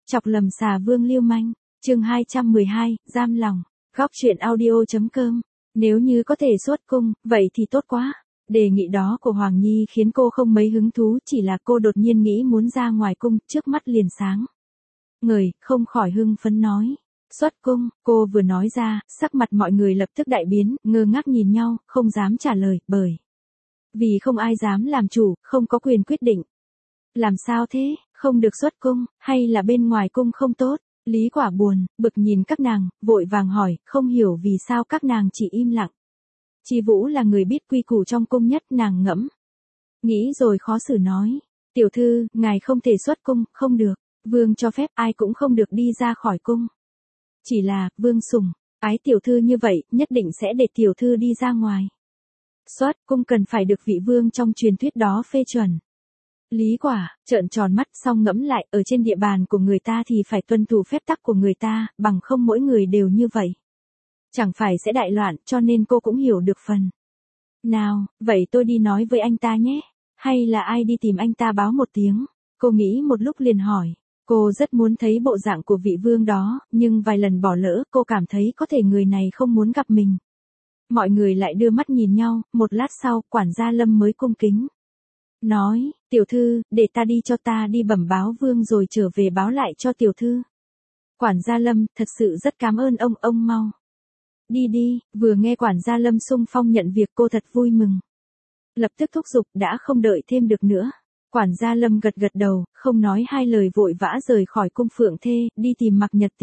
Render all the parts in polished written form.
Chọc lầm xà vương lưu manh, chương 212, giam lòng, góc truyện audio.com. Nếu như có thể xuất cung, vậy thì tốt quá. Đề nghị đó của Hoàng Nhi khiến cô không mấy hứng thú, chỉ là cô đột nhiên nghĩ muốn ra ngoài cung, trước mắt liền sáng ngời, không khỏi hưng phấn nói. Xuất cung, cô vừa nói ra, sắc mặt mọi người lập tức đại biến, ngơ ngác nhìn nhau, không dám trả lời, bởi vì không ai dám làm chủ, không có quyền quyết định. Làm sao thế, không được xuất cung, hay là bên ngoài cung không tốt? Lý Quả buồn, bực nhìn các nàng, vội vàng hỏi, không hiểu vì sao các nàng chỉ im lặng. Chi Vũ là người biết quy củ trong cung nhất, nàng ngẫm nghĩ rồi khó xử nói. Tiểu thư, ngài không thể xuất cung, không được. Vương cho phép ai cũng không được đi ra khỏi cung. Chỉ là, vương sủng ái tiểu thư như vậy, nhất định sẽ để tiểu thư đi ra ngoài. Xuất cung cần phải được vị vương trong truyền thuyết đó phê chuẩn. Lý Quả, trợn tròn mắt xong ngẫm lại, ở trên địa bàn của người ta thì phải tuân thủ phép tắc của người ta, bằng không mỗi người đều như vậy. Chẳng phải sẽ đại loạn, cho nên cô cũng hiểu được phần. Nào, vậy tôi đi nói với anh ta nhé. Hay là ai đi tìm anh ta báo một tiếng? Cô nghĩ một lúc liền hỏi. Cô rất muốn thấy bộ dạng của vị vương đó, nhưng vài lần bỏ lỡ, cô cảm thấy có thể người này không muốn gặp mình. Mọi người lại đưa mắt nhìn nhau, một lát sau, quản gia Lâm mới cung kính nói, tiểu thư, để ta đi cho ta đi bẩm báo vương rồi trở về báo lại cho tiểu thư. Quản gia Lâm, thật sự rất cảm ơn ông mau đi đi. Vừa nghe quản gia Lâm xung phong nhận việc, cô thật vui mừng. Lập tức thúc giục, đã không đợi thêm được nữa. Quản gia Lâm gật gật đầu, không nói hai lời vội vã rời khỏi cung Phượng Thê, đi tìm Mạc Nhật Tì.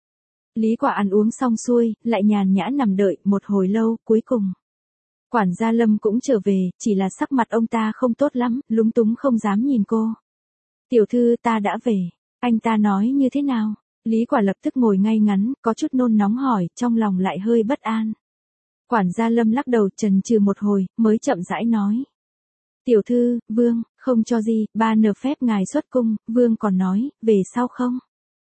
Lý Quả ăn uống xong xuôi, lại nhàn nhã nằm đợi, một hồi lâu, cuối cùng quản gia Lâm cũng trở về, chỉ là sắc mặt ông ta không tốt lắm, lúng túng không dám nhìn cô. Tiểu thư, ta đã về. Anh ta nói như thế nào? Lý Quả lập tức ngồi ngay ngắn, có chút nôn nóng hỏi, trong lòng lại hơi bất an. Quản gia Lâm lắc đầu chần chừ một hồi, mới chậm rãi nói. Tiểu thư, vương, không cho gì, ba nờ phép ngài xuất cung, vương còn nói, về sau không?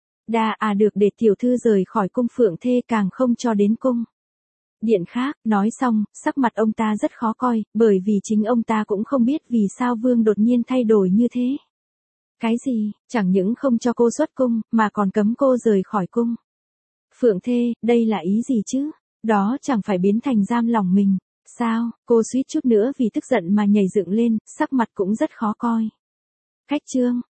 Được để tiểu thư rời khỏi cung Phượng Thê, càng không cho đến cung điện khác. Nói xong, sắc mặt ông ta rất khó coi, bởi vì chính ông ta cũng không biết vì sao vương đột nhiên thay đổi như thế. Cái gì, chẳng những không cho cô xuất cung, mà còn cấm cô rời khỏi cung Phượng Thê, đây là ý gì chứ? Đó chẳng phải biến thành giam lòng mình, sao? Cô suýt chút nữa vì tức giận mà nhảy dựng lên, sắc mặt cũng rất khó coi. Khách chương,